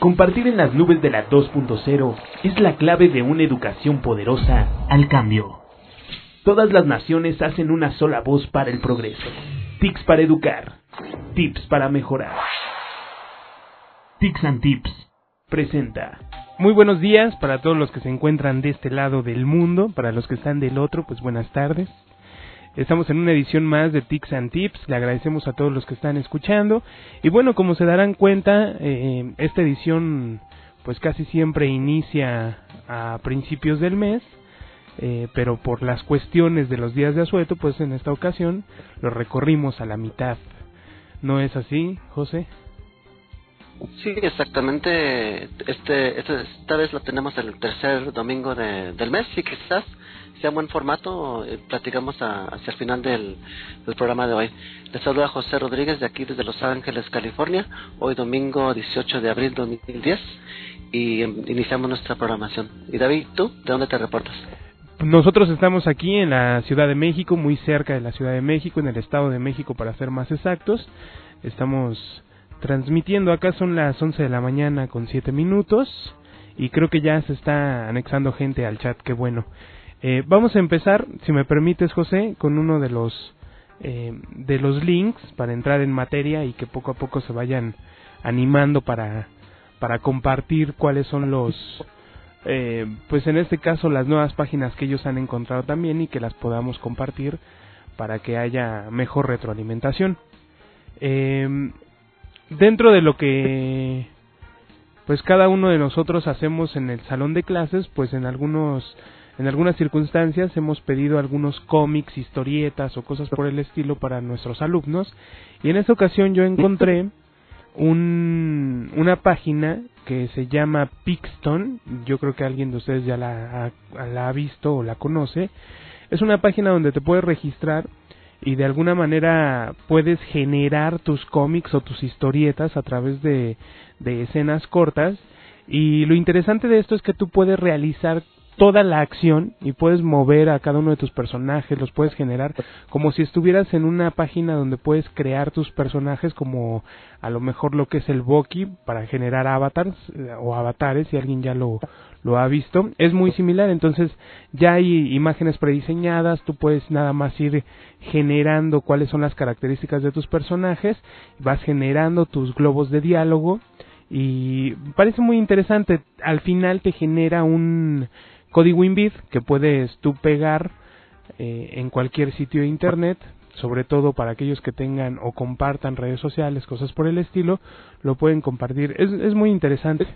Compartir en las nubes de la 2.0 es la clave de una educación poderosa al cambio. Todas las naciones hacen una sola voz para el progreso. TICS para educar. Tips para mejorar. TICS and Tips presenta. Muy buenos días para todos los que se encuentran de este lado del mundo. Para los que están del otro, pues buenas tardes. Estamos en una edición más de TICS and Tips. Le agradecemos a todos los que están escuchando. Y bueno, como se darán cuenta, esta edición pues casi siempre inicia a principios del mes. Pero por las cuestiones de los días de asueto, pues en esta ocasión lo recorrimos a la mitad. ¿No es así, José? Sí, exactamente. Esta vez lo tenemos el tercer domingo del mes y quizás sea un buen formato. Platicamos hacia el final del programa de hoy. Les saluda José Rodríguez de aquí desde Los Ángeles, California. Hoy domingo 18 de abril de 2010 y iniciamos nuestra programación. Y David, ¿tú de dónde te reportas? Nosotros estamos aquí en la Ciudad de México, muy cerca de la Ciudad de México, en el Estado de México para ser más exactos. Estamos transmitiendo, acá son las 11 de la mañana con 7 minutos y creo que ya se está anexando gente al chat, qué bueno. Vamos a empezar, si me permites, José, con uno de los links para entrar en materia y que poco a poco se vayan animando para compartir cuáles son los... pues en este caso las nuevas páginas que ellos han encontrado también y que las podamos compartir para que haya mejor retroalimentación. Dentro de lo que pues cada uno de nosotros hacemos en el salón de clases, pues en algunas circunstancias hemos pedido algunos cómics, historietas o cosas por el estilo para nuestros alumnos, y en esta ocasión yo encontré una página que se llama Pixton. Yo creo que alguien de ustedes ya la ha visto o la conoce. Es una página donde te puedes registrar y de alguna manera puedes generar tus cómics o tus historietas a través de escenas cortas, y lo interesante de esto es que tú puedes realizar toda la acción y puedes mover a cada uno de tus personajes, los puedes generar como si estuvieras en una página donde puedes crear tus personajes, como a lo mejor lo que es el Voki para generar avatars o avatares, si alguien ya lo ha visto. Es muy similar, entonces ya hay imágenes prediseñadas, tú puedes nada más ir generando cuáles son las características de tus personajes, vas generando tus globos de diálogo y parece muy interesante. Al final te genera un código INVID que puedes tú pegar en cualquier sitio de internet, sobre todo para aquellos que tengan o compartan redes sociales, cosas por el estilo, lo pueden compartir. Es muy interesante.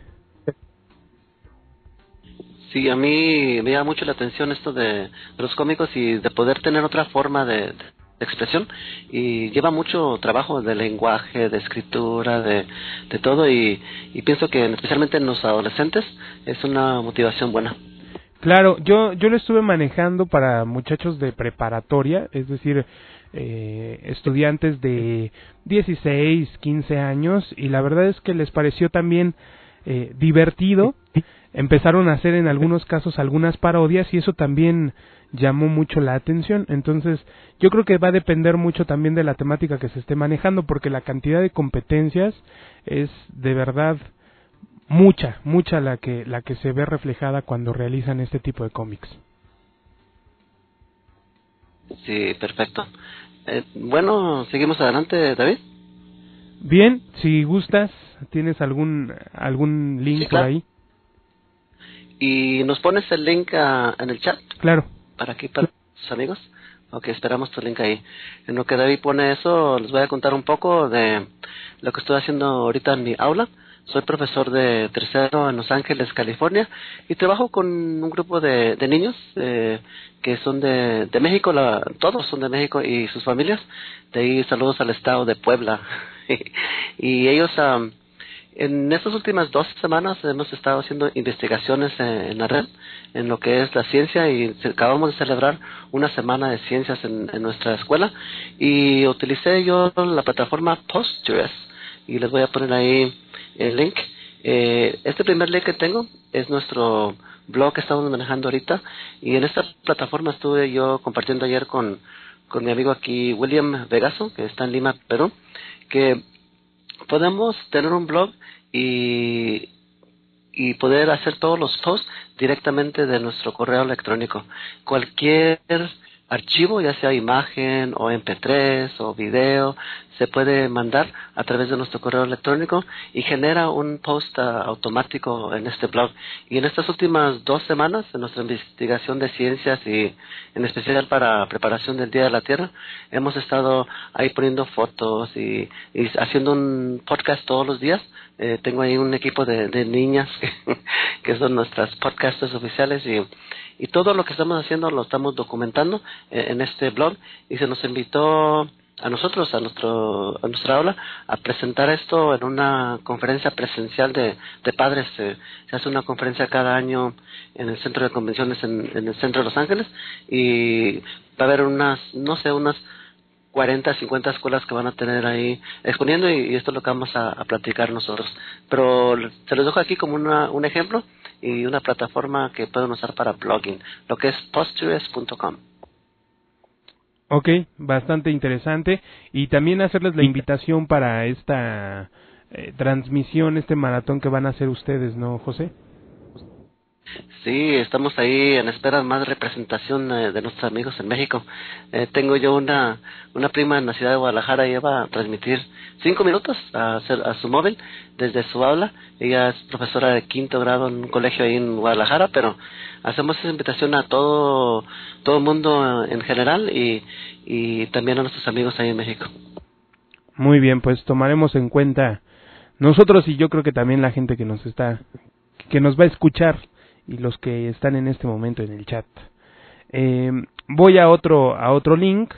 Sí, a mí me llama mucho la atención esto de los cómicos y de poder tener otra forma de expresión, y lleva mucho trabajo de lenguaje, de escritura, de todo, y pienso que especialmente en los adolescentes es una motivación buena. Claro, yo lo estuve manejando para muchachos de preparatoria, es decir, estudiantes de 16, 15 años, y la verdad es que les pareció también divertido. Empezaron a hacer en algunos casos algunas parodias y eso también llamó mucho la atención. Entonces yo creo que va a depender mucho también de la temática que se esté manejando, porque la cantidad de competencias es de verdad mucha la que se ve reflejada cuando realizan este tipo de cómics. Sí, perfecto. Bueno, seguimos adelante, David. Bien, si gustas, ¿tienes algún link sí, claro, por ahí? ¿Y nos pones el link en el chat? Claro. Para tus amigos. Ok, esperamos tu link ahí. En lo que David pone eso, les voy a contar un poco de lo que estoy haciendo ahorita en mi aula. Soy profesor de tercero en Los Ángeles, California, y trabajo con un grupo de niños que son de México. Todos son de México y sus familias. De ahí saludos al estado de Puebla. Y ellos... en estas últimas 2 semanas hemos estado haciendo investigaciones en la red, en lo que es la ciencia, y acabamos de celebrar una semana de ciencias en nuestra escuela, y utilicé yo la plataforma Postgres, y les voy a poner ahí el link. Este primer link que tengo es nuestro blog que estamos manejando ahorita, y en esta plataforma estuve yo compartiendo ayer con mi amigo aquí, William Vegaso, que está en Lima, Perú, que podemos tener un blog y y poder hacer todos los posts directamente de nuestro correo electrónico. Cualquier archivo, ya sea imagen o MP3 o video, se puede mandar a través de nuestro correo electrónico y genera un post automático en este blog. Y en estas últimas 2 semanas, en nuestra investigación de ciencias y en especial para preparación del Día de la Tierra, hemos estado ahí poniendo fotos y haciendo un podcast todos los días. Tengo ahí un equipo de niñas que son nuestras podcasters oficiales y todo lo que estamos haciendo lo estamos documentando en este blog, y se nos invitó a nosotros, a nuestra aula, a presentar esto en una conferencia presencial de padres. Se hace una conferencia cada año en el centro de convenciones en el centro de Los Ángeles, y va a haber unas 40, 50 escuelas que van a tener ahí exponiendo, y esto es lo que vamos a platicar nosotros. Pero se los dejo aquí como un ejemplo y una plataforma que pueden usar para blogging, lo que es postures.com. Ok, bastante interesante. Y también hacerles la invitación para esta transmisión, este maratón que van a hacer ustedes, ¿no, José? Sí, estamos ahí en espera de más representación de nuestros amigos en México. Tengo yo una prima en la ciudad de Guadalajara. Ella va a transmitir 5 minutos a su móvil desde su aula. Ella es profesora de 5º grado en un colegio ahí en Guadalajara, pero hacemos esa invitación a todo el mundo en general y también a nuestros amigos ahí en México. Muy bien, pues tomaremos en cuenta nosotros, y yo creo que también la gente que nos va a escuchar y los que están en este momento en el chat. Voy a otro link.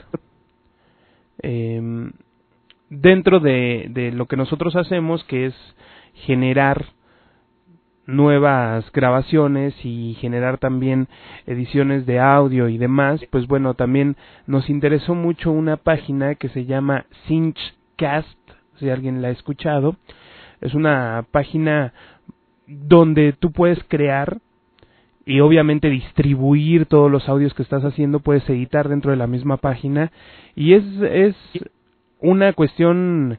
Dentro de lo que nosotros hacemos, que es generar nuevas grabaciones y generar también ediciones de audio y demás, pues bueno, también nos interesó mucho una página que se llama Cinchcast, si alguien la ha escuchado. Es una página donde tú puedes crear y obviamente distribuir todos los audios que estás haciendo, puedes editar dentro de la misma página, y es una cuestión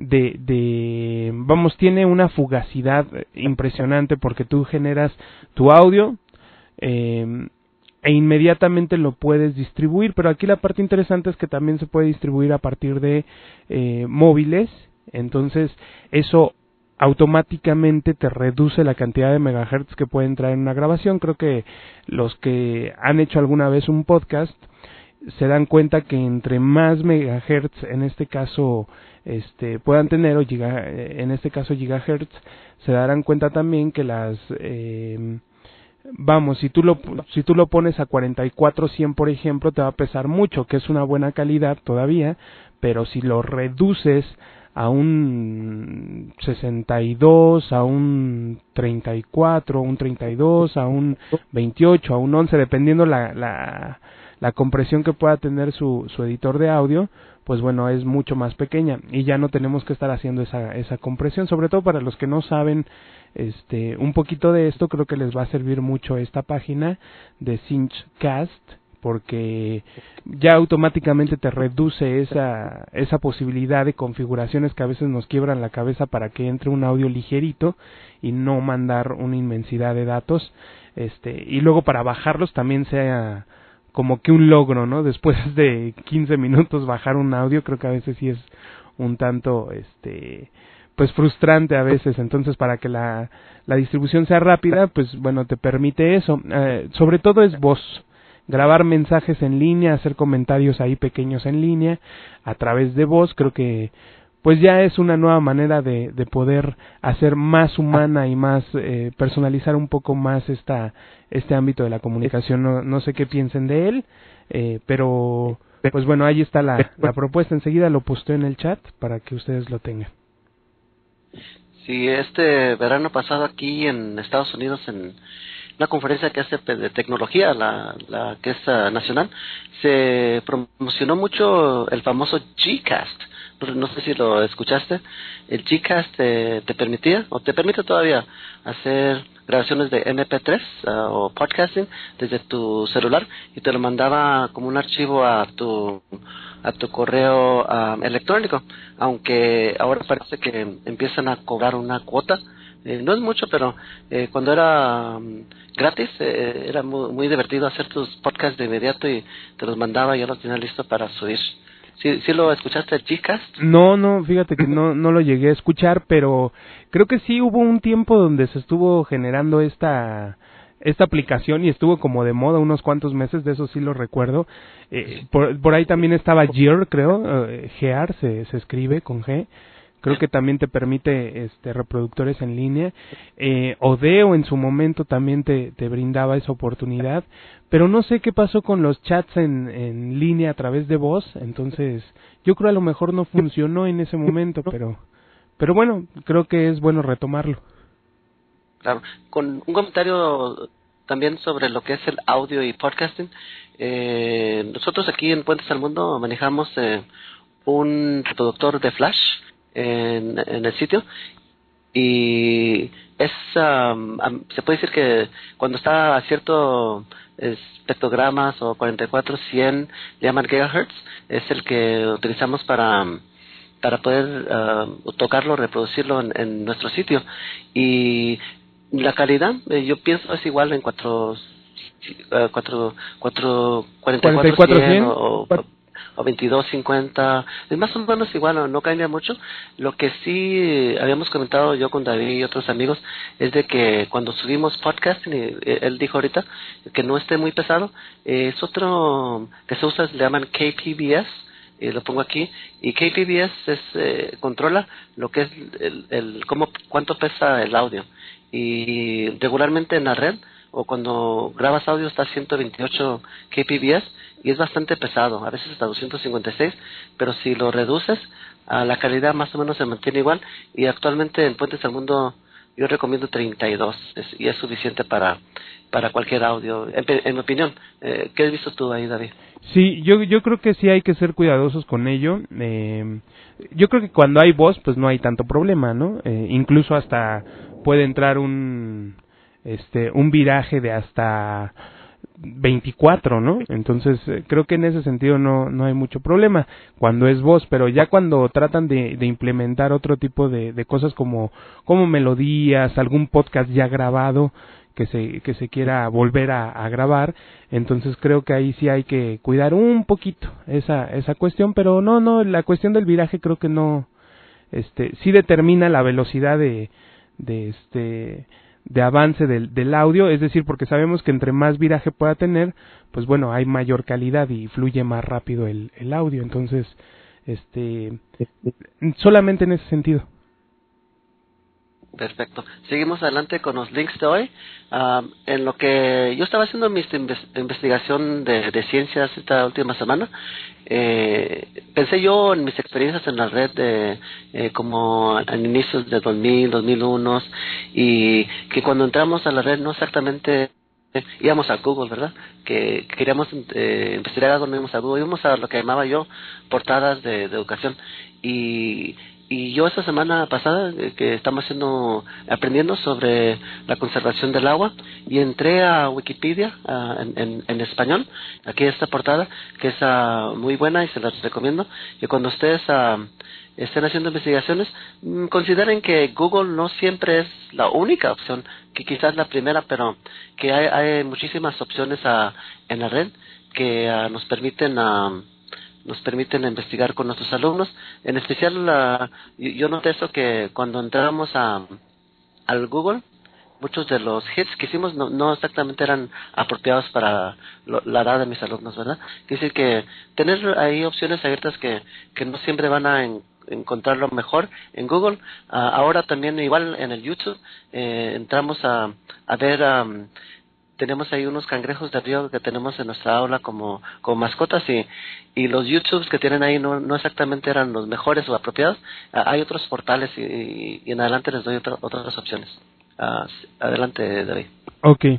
tiene una fugacidad impresionante, porque tú generas tu audio e inmediatamente lo puedes distribuir, pero aquí la parte interesante es que también se puede distribuir a partir de móviles. Entonces eso automáticamente te reduce la cantidad de megahertz que puede entrar en una grabación. Creo que los que han hecho alguna vez un podcast se dan cuenta que entre más megahertz, en este caso puedan tener, en este caso gigahertz, se darán cuenta también que si tú lo pones a 4400, por ejemplo, te va a pesar mucho, que es una buena calidad todavía, pero si lo reduces a un 62, a un 34, a un 32, a un 28, a un 11, dependiendo la compresión que pueda tener su editor de audio, pues bueno, es mucho más pequeña, y ya no tenemos que estar haciendo esa compresión. Sobre todo para los que no saben un poquito de esto, creo que les va a servir mucho esta página de Cinchcast, porque ya automáticamente te reduce esa posibilidad de configuraciones que a veces nos quiebran la cabeza para que entre un audio ligerito y no mandar una inmensidad de datos, y luego para bajarlos también sea como que un logro, ¿no? Después de 15 minutos bajar un audio, creo que a veces sí es un tanto pues frustrante a veces. Entonces, para que la distribución sea rápida, pues bueno, te permite eso. Sobre todo es voz, grabar mensajes en línea, hacer comentarios ahí pequeños en línea a través de voz. Creo que pues ya es una nueva manera de poder hacer más humana y más personalizar un poco más este ámbito de la comunicación. No sé qué piensen de él, pero pues bueno, ahí está la propuesta. Enseguida lo posteo en el chat para que ustedes lo tengan. Sí, este verano pasado aquí en Estados Unidos, en una conferencia que hace de tecnología, la que es nacional, se promocionó mucho el famoso Gcast. No sé si lo escuchaste. El Gcast te permitía, o te permite todavía, hacer grabaciones de MP3 o podcasting desde tu celular, y te lo mandaba como un archivo a tu electrónico, aunque ahora parece que empiezan a cobrar una cuota no es mucho, pero cuando era gratis, era muy divertido hacer tus podcasts de inmediato y te los mandaba y ya los tenía listo para subir. ¿Sí lo escuchaste, Gcast? No, fíjate que no lo llegué a escuchar, pero creo que sí hubo un tiempo donde se estuvo generando esta aplicación y estuvo como de moda unos cuantos meses, de eso sí lo recuerdo. Por ahí también estaba Gear, creo, Gear se escribe con G. Creo que también te permite reproductores en línea. Odeo en su momento también te brindaba esa oportunidad, pero no sé qué pasó con los chats en línea a través de voz, entonces yo creo a lo mejor no funcionó en ese momento, pero bueno, creo que es bueno retomarlo. Claro, con un comentario también sobre lo que es el audio y podcasting. Nosotros aquí en Puentes al Mundo manejamos un reproductor de Flash en el sitio, y es se puede decir que cuando está a cierto espectrogramas o 44-100 le llaman gigahertz, es el que utilizamos para poder tocarlo, reproducirlo en nuestro sitio. Y la calidad, yo pienso es igual en 44-100 o 22.50, es más o menos igual, no cambia mucho. Lo que sí habíamos comentado yo con David y otros amigos es de que cuando subimos podcast, él dijo ahorita que no esté muy pesado, es otro que se usa, le llaman KPBS, lo pongo aquí, y KPBS controla lo que es cuánto pesa el audio, y regularmente en la red o cuando grabas audio está a 128 kbps y es bastante pesado, a veces hasta 256, pero si lo reduces, la calidad más o menos se mantiene igual, y actualmente en Puentes al Mundo yo recomiendo 32 y es suficiente para cualquier audio, en mi opinión. ¿Qué has visto tú ahí, David? Sí, yo creo que sí hay que ser cuidadosos con ello. Yo creo que cuando hay voz, pues no hay tanto problema, ¿no? Incluso hasta puede entrar un viraje de hasta 24, ¿no? Entonces creo que en ese sentido no hay mucho problema cuando es voz, pero ya cuando tratan de implementar otro tipo de cosas como melodías, algún podcast ya grabado que se quiera volver a grabar, entonces creo que ahí sí hay que cuidar un poquito esa cuestión, pero no, la cuestión del viraje creo que no, sí determina la velocidad de avance del audio, es decir, porque sabemos que entre más viraje pueda tener, pues bueno, hay mayor calidad y fluye más rápido el audio, entonces solamente en ese sentido. Perfecto. Seguimos adelante con los links de hoy. En lo que yo estaba haciendo mi investigación de ciencias esta última semana, pensé yo en mis experiencias en la red como en inicios de 2000, 2001, y que cuando entramos a la red no exactamente íbamos a Google, ¿verdad? Que queríamos investigar algo, no íbamos a Google, íbamos a lo que llamaba yo portadas de educación. Y yo esta semana pasada que estamos aprendiendo sobre la conservación del agua, y entré a Wikipedia en español, aquí esta portada que es muy buena y se las recomiendo, que cuando ustedes estén haciendo investigaciones, consideren que Google no siempre es la única opción, que quizás la primera, pero que hay muchísimas opciones en la red que nos permiten investigar con nuestros alumnos. En especial, yo noté eso, que cuando entramos al Google, muchos de los hits que hicimos no exactamente eran apropiados para la edad de mis alumnos, ¿verdad? Quiere decir que tener ahí opciones abiertas que no siempre van a encontrar lo mejor en Google. Ahora también igual en el YouTube entramos a ver... tenemos ahí unos cangrejos de río que tenemos en nuestra aula como mascotas, y los YouTubes que tienen ahí no exactamente eran los mejores o apropiados. Hay otros portales y en adelante les doy otras opciones. Adelante, David. Okay.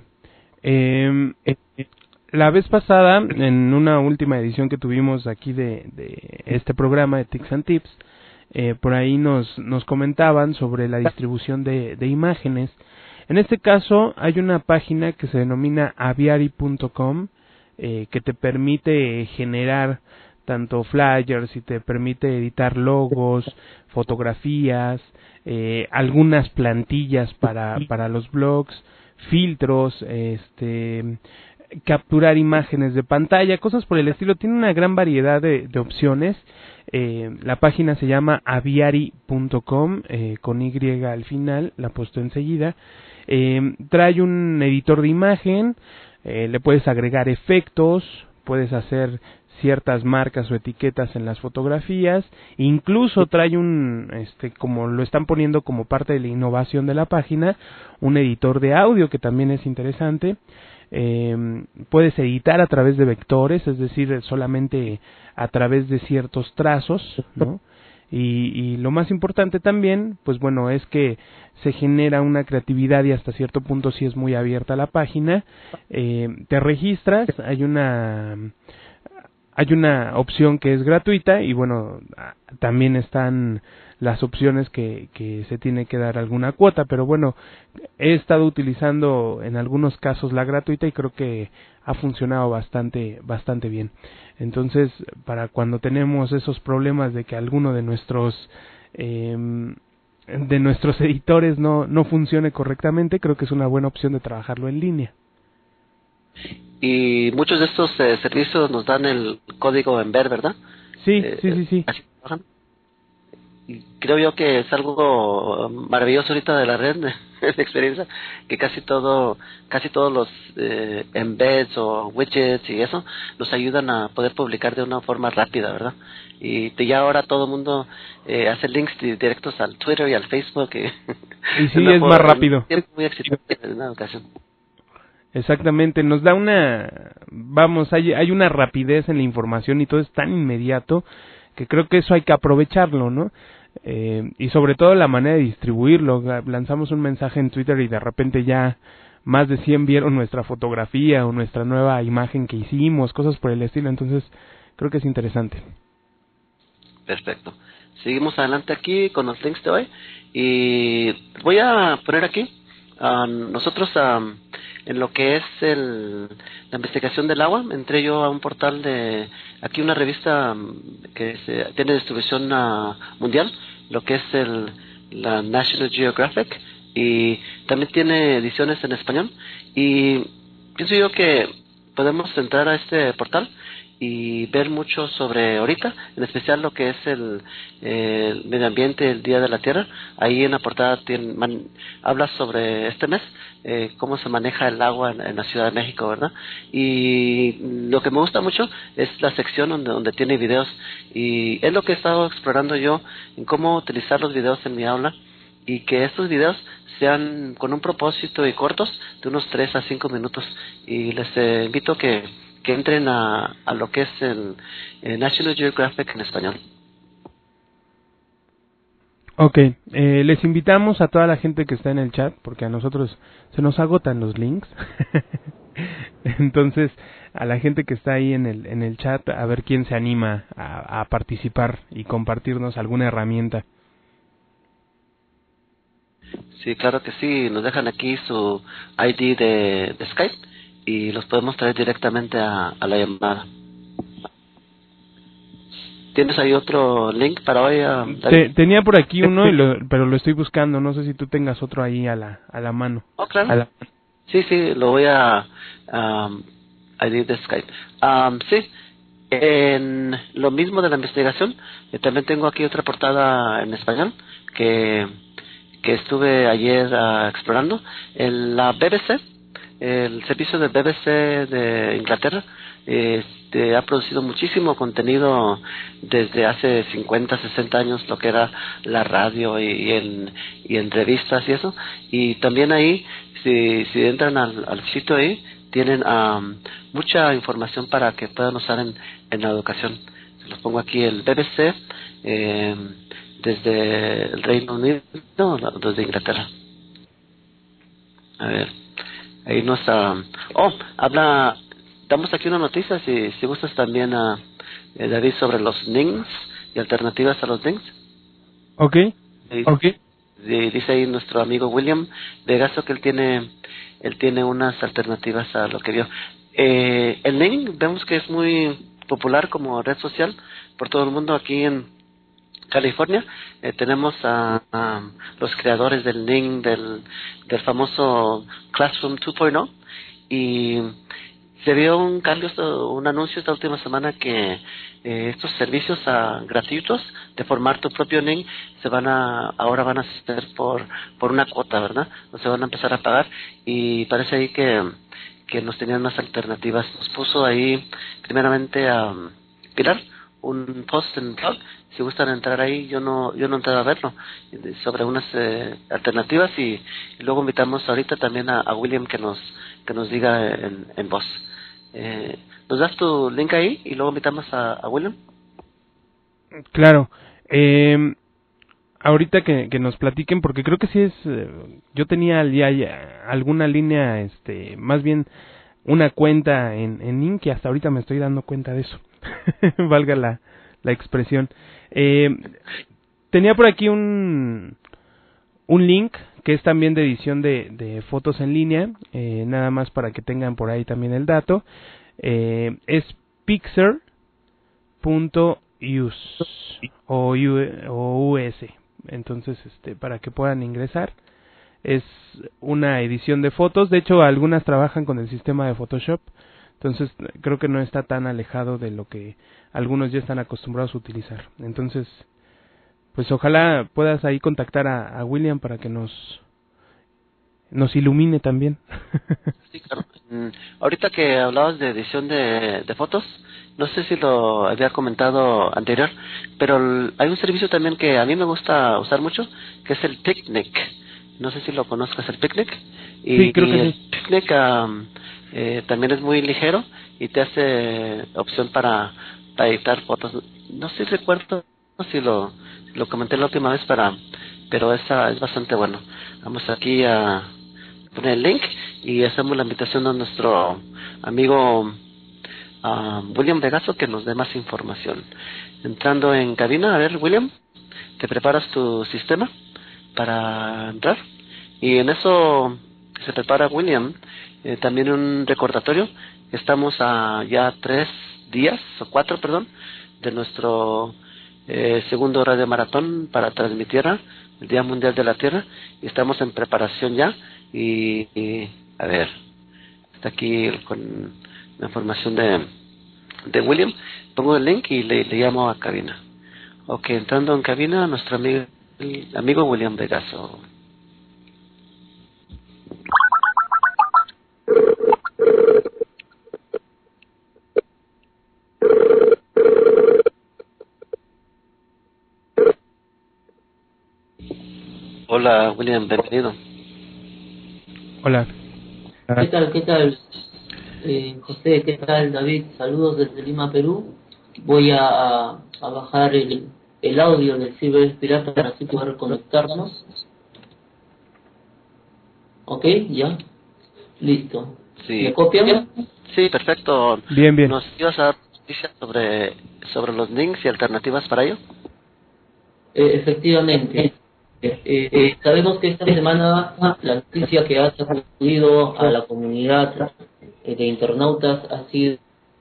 La vez pasada, en una última edición que tuvimos aquí de este programa de Tics and Tips, por ahí nos comentaban sobre la distribución de imágenes. En este caso hay una página que se denomina aviary.com, que te permite generar tanto flyers, y te permite editar logos, fotografías, algunas plantillas para los blogs, filtros, capturar imágenes de pantalla, cosas por el estilo. Tiene una gran variedad de opciones. La página se llama aviary.com, con Y al final, la puesto enseguida. Trae un editor de imagen, le puedes agregar efectos, puedes hacer ciertas marcas o etiquetas en las fotografías, incluso trae un, como lo están poniendo como parte de la innovación de la página, un editor de audio que también es interesante. Puedes editar a través de vectores, es decir, solamente a través de ciertos trazos, ¿no? Y lo más importante también, pues bueno, es que se genera una creatividad y hasta cierto punto sí es muy abierta la página. Te registras, hay una opción que es gratuita y bueno, también están las opciones que se tiene que dar alguna cuota, pero bueno, he estado utilizando en algunos casos la gratuita y creo que ha funcionado bastante bien. Entonces, para cuando tenemos esos problemas de que alguno de nuestros editores no funcione correctamente, creo que es una buena opción de trabajarlo en línea. Y muchos de estos servicios nos dan el código Embed, ¿verdad? Sí. Así trabajan. Y creo yo que es algo maravilloso ahorita de la red, de experiencia, que casi todos los embeds o widgets y eso nos ayudan a poder publicar de una forma rápida, ¿verdad? Y ya ahora todo el mundo hace links directos al Twitter y al Facebook. Y sí, es más rápido. Muy exitoso en una ocasión. Exactamente, nos da hay una rapidez en la información y todo es tan inmediato que creo que eso hay que aprovecharlo, ¿no? Y sobre todo la manera de distribuirlo. Lanzamos un mensaje en Twitter y de repente ya más de 100 vieron nuestra fotografía o nuestra nueva imagen que hicimos, cosas por el estilo. Entonces creo que es interesante. Perfecto. Seguimos adelante aquí con los links de hoy y voy a poner aquí nosotros en lo que es la investigación del agua. Entré yo a un portal de aquí, una revista que tiene distribución mundial, lo que es la National Geographic, y también tiene ediciones en español, y pienso yo que podemos entrar a este portal y ver mucho sobre ahorita, en especial lo que es el medio ambiente, el Día de la Tierra. Ahí en la portada habla sobre este mes, cómo se maneja el agua en la Ciudad de México, ¿verdad? Y lo que me gusta mucho es la sección donde tiene videos, y es lo que he estado explorando yo, en cómo utilizar los videos en mi aula, y que estos videos sean con un propósito y cortos, de unos 3 a 5 minutos, y les invito que entren a lo que es el National Geographic en español. Ok, les invitamos a toda la gente que está en el chat, porque a nosotros se nos agotan los links. Entonces, a la gente que está ahí en el chat, a ver quién se anima a participar y compartirnos alguna herramienta. Sí, claro que sí, nos dejan aquí su ID de Skype y los podemos traer directamente a la llamada. ¿Tienes ahí otro link para hoy? Tenía por aquí uno, pero lo estoy buscando. No sé si tú tengas otro ahí a la mano. Oh, claro. Sí, lo voy a ID de Skype. Sí, en lo mismo de la investigación, también tengo aquí otra portada en español que estuve ayer explorando. En la BBC, el servicio de BBC de Inglaterra, ha producido muchísimo contenido desde hace 50, 60 años, lo que era la radio y en revistas y eso. Y también ahí, si entran al sitio ahí, tienen mucha información para que puedan usar en la educación. Se los pongo aquí, el BBC, desde el Reino Unido, desde Inglaterra. A ver, ahí nos damos aquí una noticia, si gustas también, David, sobre los links y alternativas a los links. Ok. Dice ahí nuestro amigo William Vegaso que él tiene unas alternativas a lo que vio. El link vemos que es muy popular como red social por todo el mundo. Aquí en California tenemos a los creadores del Ning, del famoso Classroom 2.0, y se vio un cambio, un anuncio esta última semana que estos servicios gratuitos de formar tu propio Ning ahora van a ser por una cuota, ¿verdad? O se van a empezar a pagar, y parece ahí que nos tenían más alternativas. Nos puso ahí primeramente a Pilar un post en el blog. Si gustan entrar ahí, yo no entré a verlo, sobre unas alternativas, y luego invitamos ahorita también a William que nos diga en voz. ¿Nos das tu link ahí y luego invitamos a William? Claro. Ahorita que nos platiquen, porque creo que sí es, yo tenía ya alguna línea, más bien una cuenta en Ning, y hasta ahorita me estoy dando cuenta de eso. Valga la expresión. Tenía por aquí un link que es también de edición de fotos en línea, nada más para que tengan por ahí también el dato. Es pixar.us o US. Entonces, para que puedan ingresar. Es una edición de fotos. De hecho, algunas trabajan con el sistema de Photoshop. Entonces, creo que no está tan alejado de lo que algunos ya están acostumbrados a utilizar. Entonces, pues ojalá puedas ahí contactar a William para que nos ilumine también. Sí, claro. Ahorita que hablabas de edición de fotos, no sé si lo había comentado anterior, pero hay un servicio también que a mí me gusta usar mucho, que es el Picnic. No sé si lo conozcas, el Picnic. Sí, creo que el sí. Picnic también es muy ligero y te hace opción para editar fotos. No sé si recuerdo si lo comenté la última vez, pero esa es bastante bueno. Vamos aquí a poner el link y hacemos la invitación a nuestro amigo William Vegaso que nos dé más información. Entrando en cabina, a ver, William, ¿te preparas tu sistema para entrar? Y en eso que se prepara William, también un recordatorio. Estamos a ya 4 días de nuestro segundo radio maratón para transmitir el Día Mundial de la Tierra, y estamos en preparación ya. Y a ver, está aquí con la información de William. Pongo el link y le llamo a cabina. Ok, entrando en cabina, nuestro amigo William Vegaso. Hola William, bienvenido. Hola. ¿Qué tal? ¿Qué tal? José, ¿qué tal? David, saludos desde Lima, Perú. Voy a bajar el audio del Ciber Pirata para así poder conectarnos. ¿Ok? ¿Ya? Listo. Sí. ¿Me copian? Sí, perfecto. Bien. ¿Nos ibas a dar noticias sobre los links y alternativas para ello? Efectivamente. Sabemos que esta semana la noticia que ha sacudido a la comunidad de internautas ha sido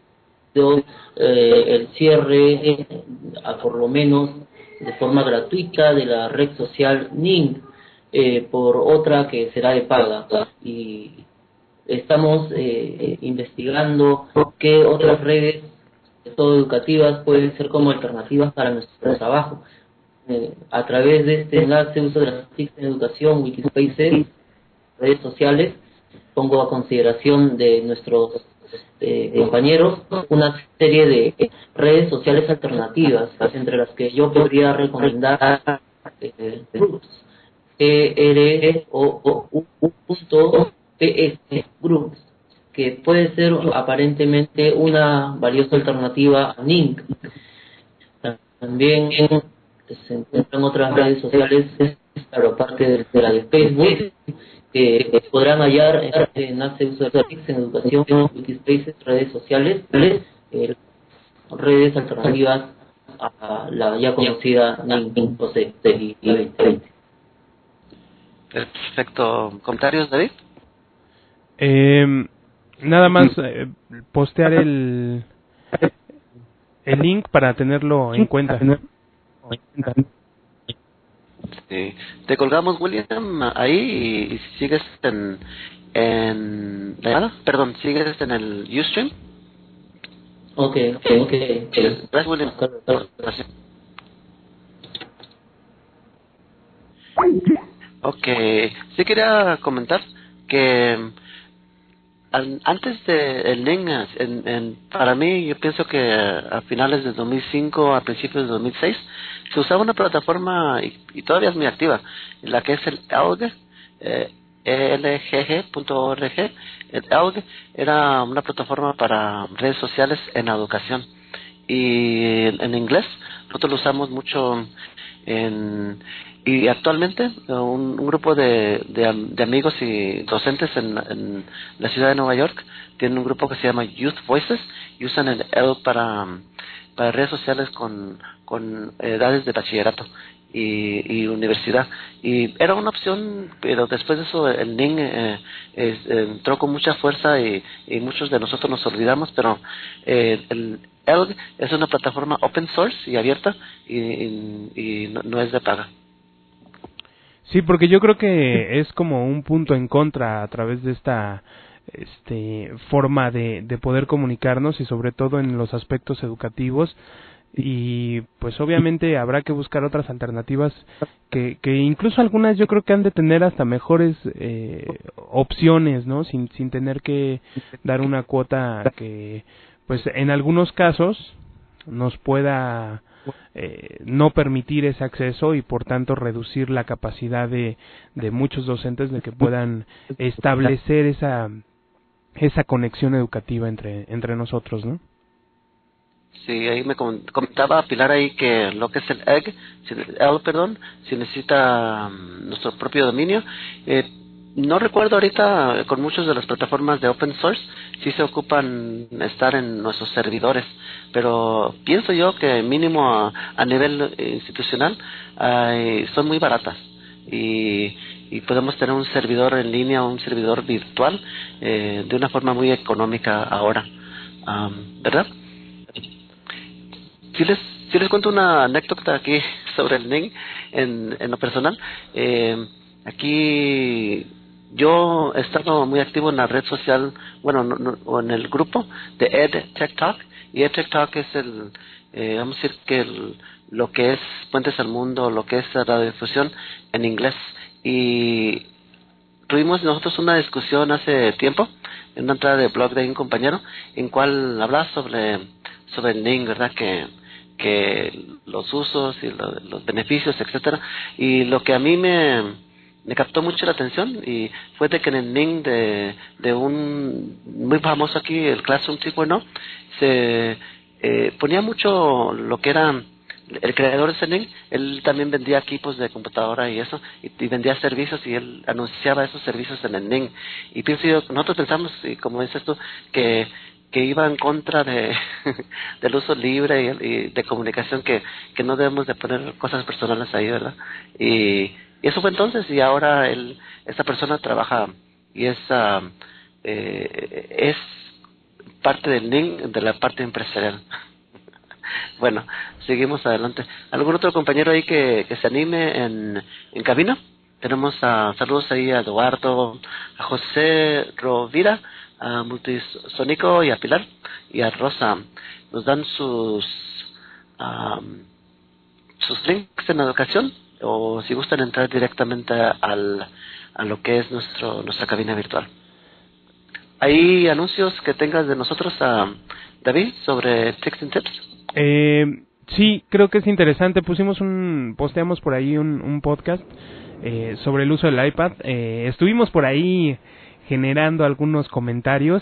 el cierre, por lo menos de forma gratuita, de la red social Ning por otra que será de paga. Y estamos investigando qué otras redes, todo educativas, pueden ser como alternativas para nuestro trabajo. A través de este enlace, uso de las TIC en educación, Wikispaces, redes sociales, pongo a consideración de nuestros compañeros una serie de redes sociales alternativas, entre las que yo podría recomendar Groups, GROU.ps Groups, que puede ser aparentemente una valiosa alternativa a Ning. También se encuentran otras redes sociales, claro, aparte de la de Facebook, que podrán hallar en Nace Uso de TICs en educación, Wikispaces, redes sociales, redes alternativas a la ya conocida Ning 2020. Perfecto. ¿Comentarios, David? Nada más postear el link para tenerlo en cuenta. Sí. Te colgamos, William, ahí y sigues en la llamada. Perdón, sigues en el Ustream. Ok. Gracias, William. Gracias. Ok, sí quería comentar que antes de el NING, para mí, yo pienso que a finales de 2005, a principios de 2006, se usaba una plataforma, y todavía es muy activa, la que es el ELG, elgg.org. El ELG era una plataforma para redes sociales en educación. Y en inglés, nosotros lo usamos mucho y actualmente un grupo de amigos y docentes en la ciudad de Nueva York tienen un grupo que se llama Youth Voices y usan el ELG para redes sociales con edades de bachillerato y universidad. Y era una opción, pero después de eso el NING entró con mucha fuerza y muchos de nosotros nos olvidamos, pero el ELG es una plataforma open source y abierta y no es de paga. Sí, porque yo creo que es como un punto en contra a través de esta forma de poder comunicarnos y sobre todo en los aspectos educativos, y pues obviamente habrá que buscar otras alternativas que incluso algunas yo creo que han de tener hasta mejores opciones, ¿no? Sin tener que dar una cuota que pues en algunos casos nos pueda no permitir ese acceso y por tanto reducir la capacidad de muchos docentes de que puedan establecer esa conexión educativa entre nosotros, ¿no? Sí, ahí me comentaba Pilar ahí que lo que es el ELG, si necesita nuestro propio dominio. No recuerdo ahorita con muchas de las plataformas de open source si se ocupan estar en nuestros servidores, pero pienso yo que mínimo a nivel institucional son muy baratas y podemos tener un servidor en línea o un servidor virtual de una forma muy económica ahora, ¿verdad? Si les cuento una anécdota aquí sobre el NING en lo personal. Aquí yo he estado muy activo en la red social, o en el grupo de EdTech Talk, y EdTech Talk es vamos a decir que lo que es Puentes al Mundo, lo que es la radiodifusión en inglés. Y tuvimos nosotros una discusión hace tiempo en una entrada de blog de un compañero en cual hablaba sobre el NING, ¿verdad? Que los usos y los beneficios, etcétera. Y lo que a mí me captó mucho la atención y fue de que en el NING de un muy famoso aquí, el Classroom 3.0, se ponía mucho lo que era el creador de ese NING. Él también vendía equipos de computadora y eso, y vendía servicios, y él anunciaba esos servicios en el NING. Y pienso yo, nosotros pensamos, y como dices tú, que iba en contra del uso libre y de comunicación, que no debemos de poner cosas personales ahí, ¿verdad? Y eso fue entonces, y ahora esta persona trabaja y es parte del NING, de la parte empresarial. Bueno, seguimos adelante. ¿Algún otro compañero ahí que se anime en cabina? Tenemos saludos ahí a Eduardo, a José Rovira, a Multisónico y a Pilar y a Rosa. Nos dan sus links en educación, o si gustan entrar directamente a lo que es nuestra cabina virtual. ¿Hay anuncios que tengas de nosotros, David, sobre Tips and Tips? Sí, creo que es interesante. Posteamos por ahí un podcast sobre el uso del iPad. Estuvimos por ahí generando algunos comentarios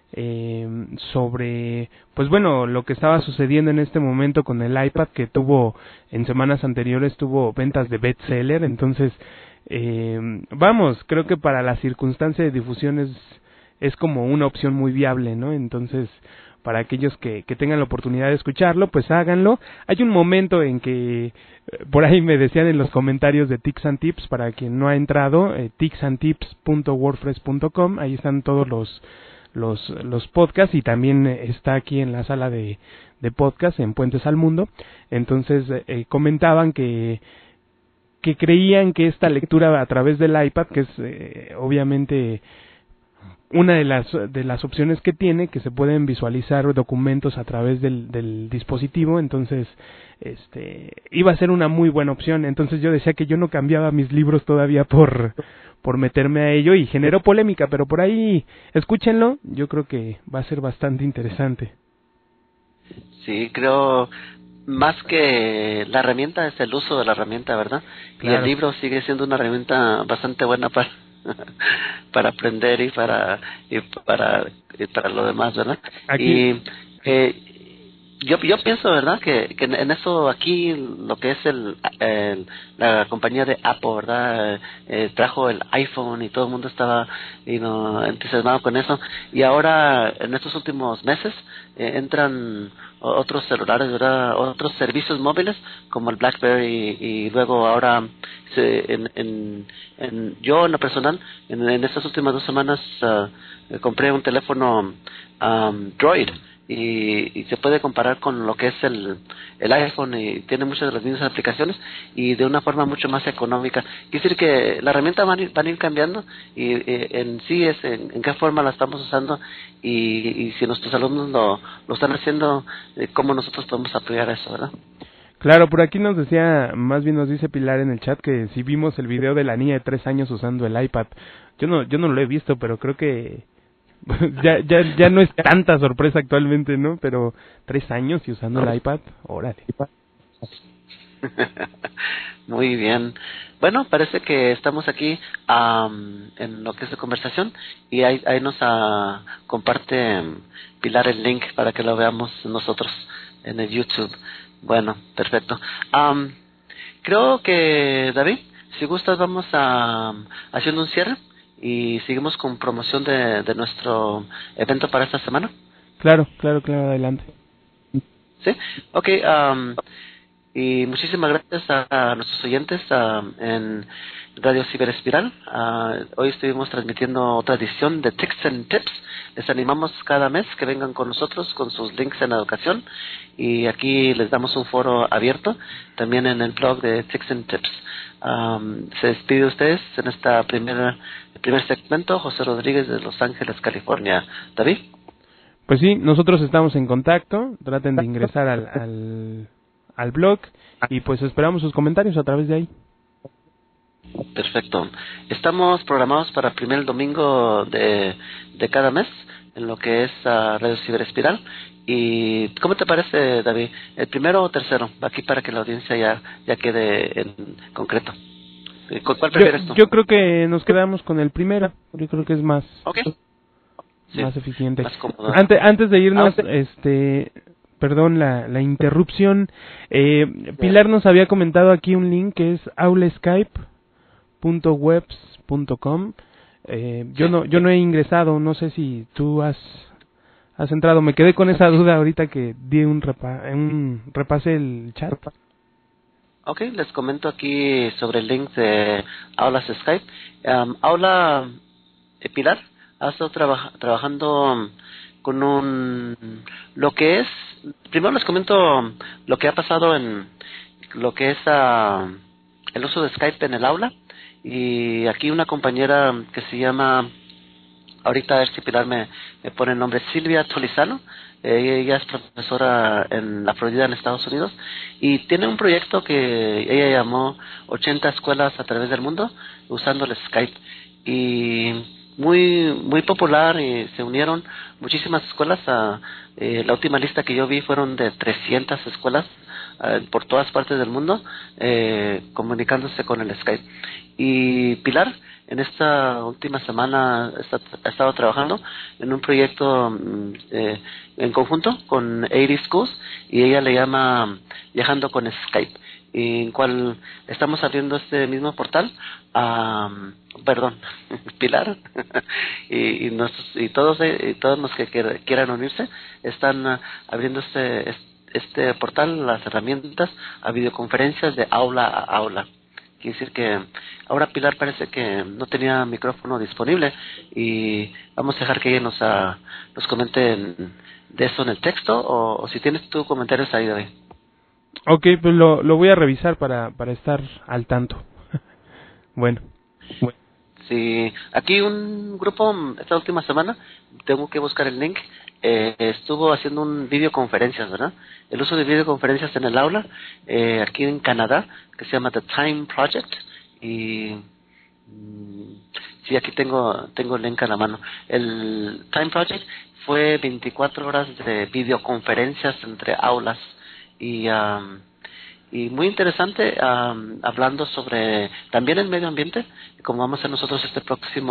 sobre, pues bueno, lo que estaba sucediendo en este momento con el iPad, que en semanas anteriores tuvo ventas de bestseller. Entonces, creo que para la circunstancia de difusión es como una opción muy viable, ¿no? Entonces, para aquellos que tengan la oportunidad de escucharlo, pues háganlo. Hay un momento en que, por ahí me decían en los comentarios de Tics and Tips, para quien no ha entrado, ticsandtips.wordpress.com, ahí están todos los podcasts, y también está aquí en la sala de podcast en Puentes al Mundo. Entonces comentaban que creían que esta lectura a través del iPad, que es obviamente una de las opciones que tiene, que se pueden visualizar documentos a través del dispositivo, entonces iba a ser una muy buena opción. Entonces yo decía que yo no cambiaba mis libros todavía por meterme a ello, y generó polémica, pero por ahí escúchenlo, yo creo que va a ser bastante interesante. Sí, creo más que la herramienta es el uso de la herramienta, ¿verdad? Claro. Y el libro sigue siendo una herramienta bastante buena para aprender y para lo demás, ¿verdad? Aquí. Y yo pienso, ¿verdad? Que en eso aquí lo que es la compañía de Apple, ¿verdad? Trajo el iPhone y todo el mundo estaba entusiasmado con eso, y ahora en estos últimos meses entran otros celulares, ¿verdad? Otros servicios móviles como el BlackBerry, y luego ahora yo en lo personal en estas últimas 2 semanas compré un teléfono Droid, y se puede comparar con lo que es el iPhone, y tiene muchas de las mismas aplicaciones y de una forma mucho más económica. Quiere decir que la herramienta van a ir cambiando, y en sí es en qué forma la estamos usando, y si nuestros alumnos lo están haciendo, cómo nosotros podemos apoyar eso, ¿verdad? Claro, por aquí nos dice Pilar en el chat que si vimos el video de la niña de 3 años usando el iPad. Yo no lo he visto, pero creo que ya no es tanta sorpresa actualmente, ¿no? Pero 3 años y usando el iPad, órale. Muy bien. Bueno, parece que estamos aquí en lo que es la conversación, y ahí nos comparte Pilar el link para que lo veamos nosotros en el YouTube. Bueno, perfecto. Creo que, David, si gustas, vamos haciendo un cierre y seguimos con promoción de nuestro evento para esta semana. Claro, adelante. ¿Sí? Ok, y muchísimas gracias a nuestros oyentes en Radio Ciberespiral. Hoy estuvimos transmitiendo otra edición de Tics and Tips. Les animamos cada mes que vengan con nosotros con sus links en la educación, y aquí les damos un foro abierto también en el blog de Tics and Tips. Se despide de ustedes en esta primer segmento José Rodríguez de Los Ángeles, California. David. Pues sí, nosotros estamos en contacto. Traten de ingresar al blog, y pues esperamos sus comentarios a través de ahí. Perfecto. Estamos programados para el primer domingo de cada mes en lo que es Radio Ciberespiral. ¿Y cómo te parece, David? ¿El primero o tercero? Aquí para que la audiencia ya quede en concreto. ¿Cuál prefieres tú? Yo creo que nos quedamos con el primero. Yo creo que es más, más eficiente. Más cómodo. Antes de irnos, perdón la interrupción. Pilar nos había comentado aquí un link que es auleskype.webs.com. Yo no he ingresado, no sé si tú has entrado. Me quedé con esa duda ahorita que di repase el chat. Ok, les comento aquí sobre el link de Aulas Skype. Aula Pilar ha estado trabajando con lo que es, primero les comento lo que ha pasado en lo que es el uso de Skype en el aula, y aquí una compañera que se llama, ahorita a ver si Pilar me pone el nombre, Silvia Tolizano. Ella es profesora en la Florida, en Estados Unidos, y tiene un proyecto que ella llamó 80 escuelas a través del mundo usando el Skype, y muy popular, y se unieron muchísimas escuelas. La última lista que yo vi fueron de 300 escuelas por todas partes del mundo comunicándose con el Skype. Y Pilar en esta última semana ha estado trabajando en un proyecto en conjunto con 80 Schools, y ella le llama Viajando con Skype, en cual estamos abriendo este mismo portal. Pilar y todos los que quieran unirse están abriendo este portal, las herramientas a videoconferencias de aula a aula. Quiere decir que ahora Pilar parece que no tenía micrófono disponible y vamos a dejar que ella nos comente de eso en el texto o si tienes tus comentarios ahí, David. Ok, pues lo voy a revisar para estar al tanto. Bueno. Sí, aquí un grupo esta última semana, tengo que buscar el link, estuvo haciendo un videoconferencias, ¿verdad? El uso de videoconferencias en el aula, aquí en Canadá, que se llama The Time Project, y sí, aquí tengo el link a la mano. El Time Project fue 24 horas de videoconferencias entre aulas y muy interesante, hablando sobre también el medio ambiente, como vamos a hacer nosotros este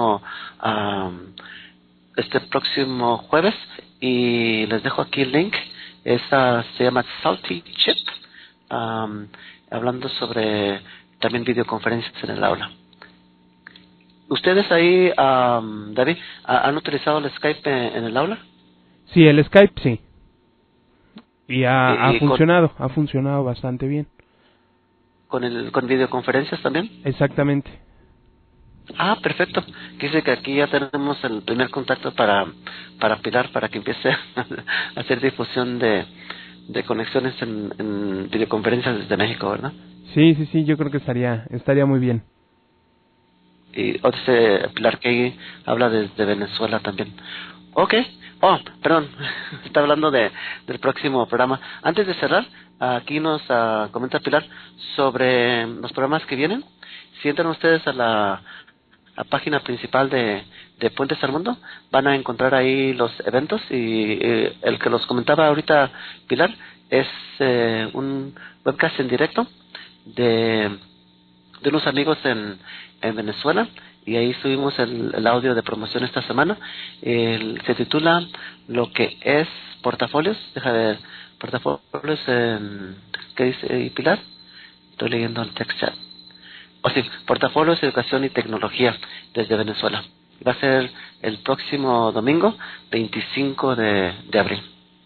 próximo jueves, y les dejo aquí el link. Esta se llama Salty Chip, hablando sobre también videoconferencias en el aula. ¿Ustedes ahí, David, han utilizado el Skype en el aula? Sí, el Skype sí. Y ha funcionado, con, ha funcionado bastante bien. ¿Con videoconferencias también? Exactamente. Ah, perfecto. Dice que aquí ya tenemos el primer contacto para Pilar, para que empiece a hacer difusión de conexiones en videoconferencias desde México, ¿verdad? Sí, yo creo que estaría muy bien. Y dice Pilar que habla desde Venezuela también. Ok. Oh, perdón, está hablando del próximo programa. Antes de cerrar, aquí nos comenta Pilar sobre los programas que vienen. Si entran ustedes a la página principal de Puentes al Mundo, van a encontrar ahí los eventos, y el que los comentaba ahorita Pilar es un webcast en directo de unos amigos en Venezuela, y ahí subimos el audio de promoción esta semana. Se titula Lo que es portafolios. Deja ver, portafolios, ¿qué dice Pilar? Estoy leyendo el text chat. Sí, portafolios, educación y tecnología desde Venezuela. Va a ser el próximo domingo, 25 de abril.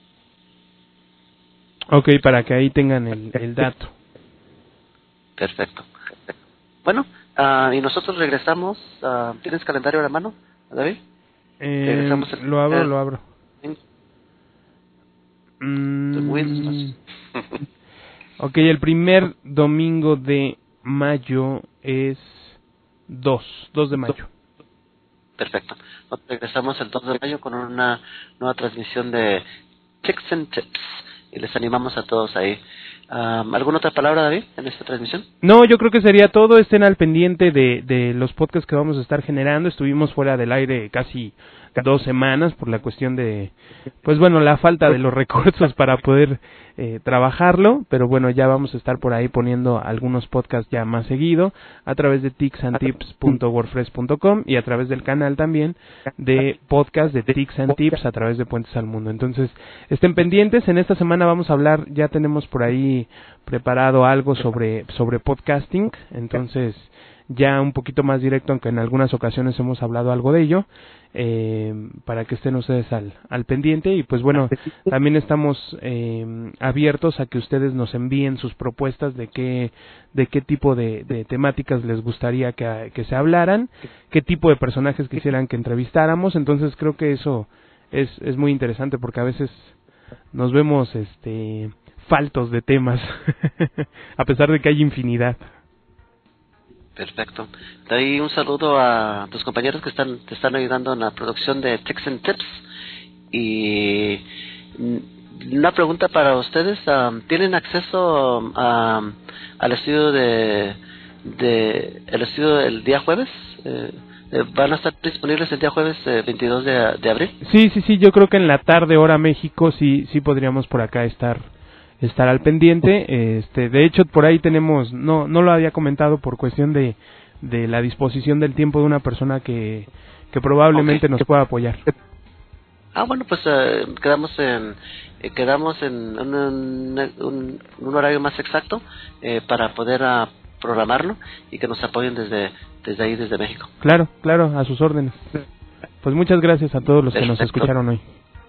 Ok, para que ahí tengan el dato. Perfecto. Bueno, y nosotros regresamos. ¿Tienes calendario a la mano, David? Regresamos lo abro. Muy despacio. Ok, el primer domingo de mayo es 2 de mayo. Perfecto. Regresamos el 2 de mayo con una nueva transmisión de Tics and Tips, y les animamos a todos ahí. ¿Alguna otra palabra, David, en esta transmisión? No, yo creo que sería todo. Estén al pendiente de los podcasts que vamos a estar generando. Estuvimos fuera del aire casi 2 semanas por la cuestión de, pues bueno, la falta de los recursos para poder trabajarlo, pero bueno, ya vamos a estar por ahí poniendo algunos podcasts ya más seguido a través de ticsandtips.wordpress.com y a través del canal también de podcast de Tics and Tips a través de Puentes al Mundo. Entonces, estén pendientes. En esta semana vamos a hablar, ya tenemos por ahí preparado algo sobre podcasting, entonces ya un poquito más directo, aunque en algunas ocasiones hemos hablado algo de ello, para que estén ustedes al pendiente. Y pues bueno, también estamos abiertos a que ustedes nos envíen sus propuestas de qué tipo de temáticas les gustaría que se hablaran, qué tipo de personajes quisieran que entrevistáramos. Entonces creo que eso es muy interesante, porque a veces nos vemos faltos de temas a pesar de que hay infinidad. Perfecto. De ahí un saludo a tus compañeros que te están ayudando en la producción de Tics and Tips. Y una pregunta para ustedes: ¿tienen acceso al estudio el estudio del día jueves? ¿Van a estar disponibles el día jueves 22 de abril? Sí, yo creo que en la tarde hora México sí podríamos por acá estar al pendiente. De hecho, por ahí tenemos, no lo había comentado por cuestión de la disposición del tiempo de una persona que probablemente nos pueda apoyar. Bueno, pues quedamos en un horario más exacto para poder programarlo y que nos apoyen desde ahí, desde México. Claro, a sus órdenes. Pues muchas gracias a todos los que nos escucharon hoy.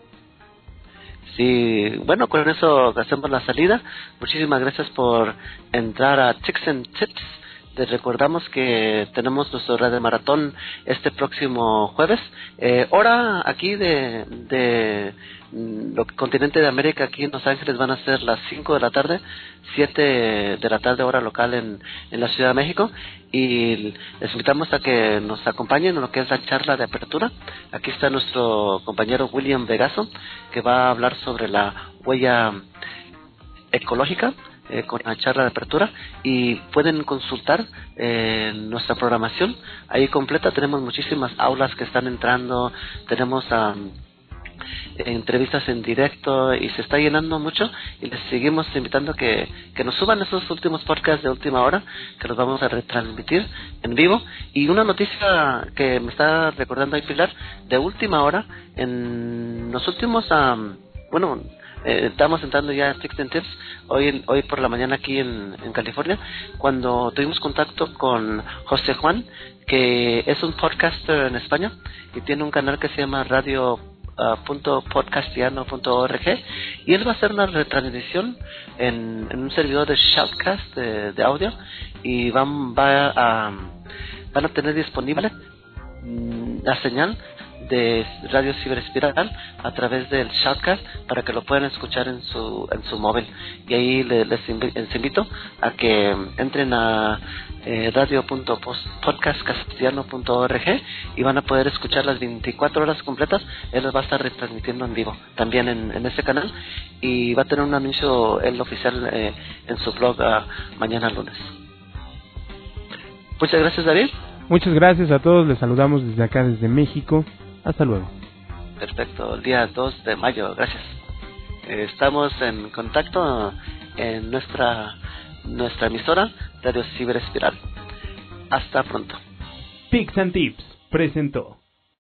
Sí, bueno, con eso hacemos la salida. Muchísimas gracias por entrar a Tics and Tips Les recordamos que tenemos nuestro Radio Maratón este próximo jueves. Hora aquí de lo continente de América, aquí en Los Ángeles van a ser las 5 de la tarde, 7 de la tarde hora local en la Ciudad de México, y les invitamos a que nos acompañen en lo que es la charla de apertura. Aquí está nuestro compañero William Vegaso, que va a hablar sobre la huella ecológica, con la charla de apertura, y pueden consultar nuestra programación ahí completa. Tenemos muchísimas aulas que están entrando, tenemos entrevistas en directo y se está llenando mucho, y les seguimos invitando que nos suban esos últimos podcasts de última hora, que los vamos a retransmitir en vivo. Y una noticia que me está recordando ahí Pilar, de última hora, en los últimos estamos entrando ya en Tips and Tips hoy por la mañana aquí en California, cuando tuvimos contacto con José Juan, que es un podcaster en España y tiene un canal que se llama radio.podcastiano.org, y él va a hacer una retransmisión en un servidor de Shoutcast de audio, y van a tener disponible la señal de Radio Ciberespiral a través del Shoutcast para que lo puedan escuchar en su móvil. Y ahí les invito a que entren a radio.podcastcastellano.org y van a poder escuchar las 24 horas completas. Él los va a estar retransmitiendo en vivo también en ese canal, y va a tener un anuncio el oficial en su blog mañana lunes. Muchas gracias, David. Muchas gracias a todos, les saludamos desde acá, desde México. Hasta luego. Perfecto, el día 2 de mayo, gracias. Estamos en contacto en nuestra emisora Radio Ciberespiral. Hasta pronto. Tics and Tips presentó